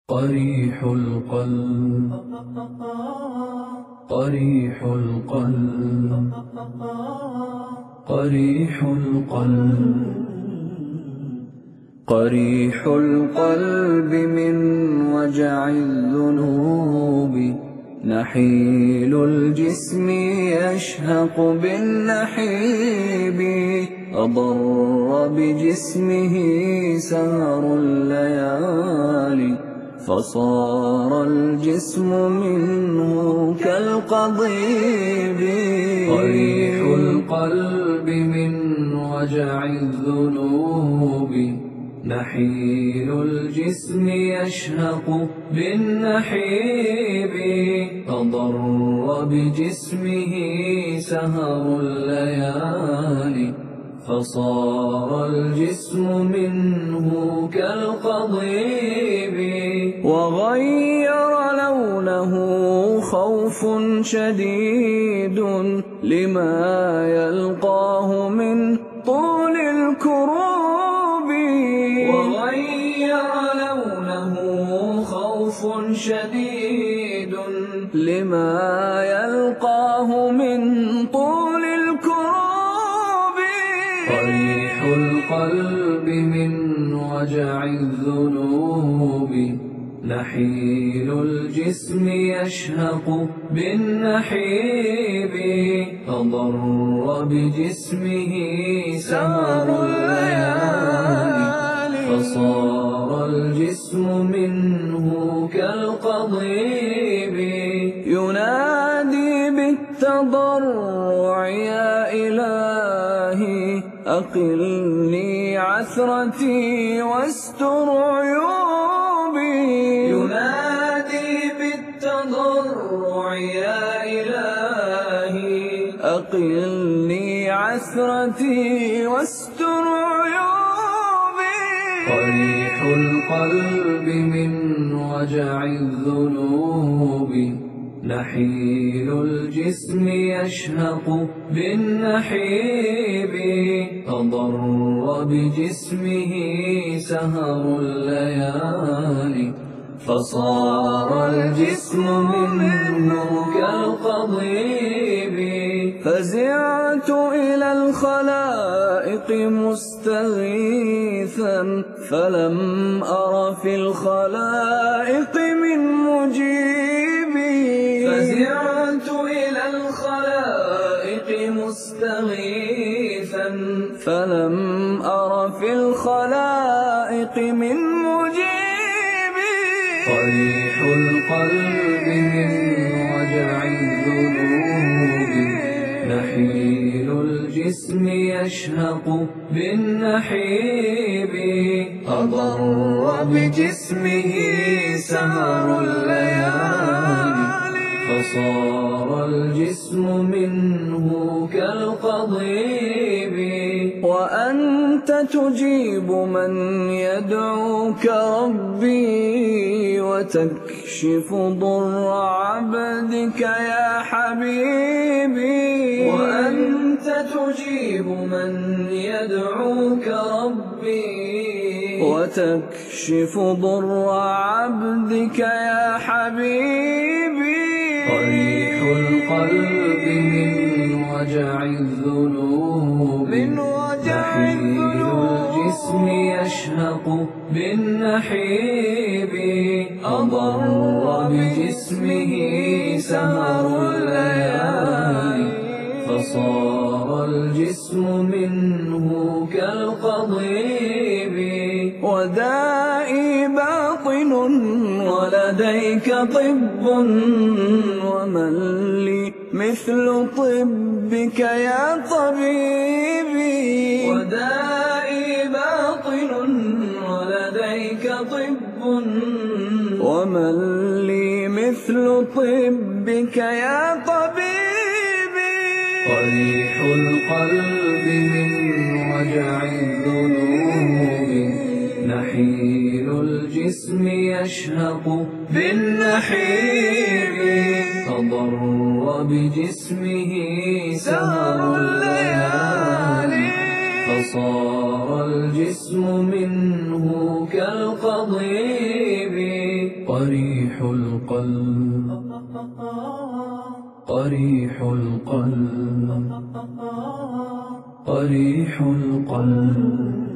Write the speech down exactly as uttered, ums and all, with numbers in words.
قريح القلب قريح القلب قريح القلب قريح القلب من وجع الذنوب، نحيل الجسم يشهق بالنحيب، أضر بجسمه سهر الليالي، فصار الجسم منه كالقضيب. قريح القلب من وجع الذنوب، نحيل الجسم يشهق بالنحيب، أضر بجسمه سهر الليالي، فصار الجسم منه كالقضيب. وغير لونه خوف شديد لما يلقاه من طول الكروب. وغير لونه خوف شديد لما يلقاه من طول الكروب. قريح القلب من وجع الذنوب، نحيل الجسم يشهق بالنحيب، أضر بجسمه سهر الليالي، فصار الجسم منه كالقضيب. ينادي بالتضرع يا إلهي، أقلني عثرتي واستر عيوبي. ينادي بالتضرع يا إلهي، أقلني عثرتي واستر عيوبي. قريح القلب من وجع الذنوب، نحيل الجسم يشهق بالنحيب، أضر بجسمه سهر الليالي، فصار الجسم منه كالقضيب. فزعت إلى الخلائق مستغيثا، فلم أر في الخلائق من مجيبي. فزعت إلى الخلائق مستغيثا، فلم أر في الخلائق من مجيبي. قريح القلب من وجع الذنوب، نحيل الجسم يشهق بالنحيب، أضر بجسمه سهر الليالي، فصار الجسم منه كالقضيب. وأنت تجيب من يدعوك ربي، وتكشف ضر عبدك يا حبيبي. وأنت تجيب من يدعوك ربي، وتكشف ضر عبدك يا حبيبي. قريح القلب من وجع الذنوب، نحيل الجسم يشهق بالنحيب، أضر بجسمه سهر الليالي، فصار الجسم منه كالقضيب. ودائي باطن ولديك طب، ومن لي مثل طبك يا طبيبي. ودائي باطن ولديك طب، ومن لي مثل طبك يا طبيبي. قريح القلب من وجع الذنوب، نحيل الجسم يشهق بالنحيب، أضر بجسمه سهر الليالي، فصار الجسم منه كالقضيب. قريح القلب قريح القلب قريح القلب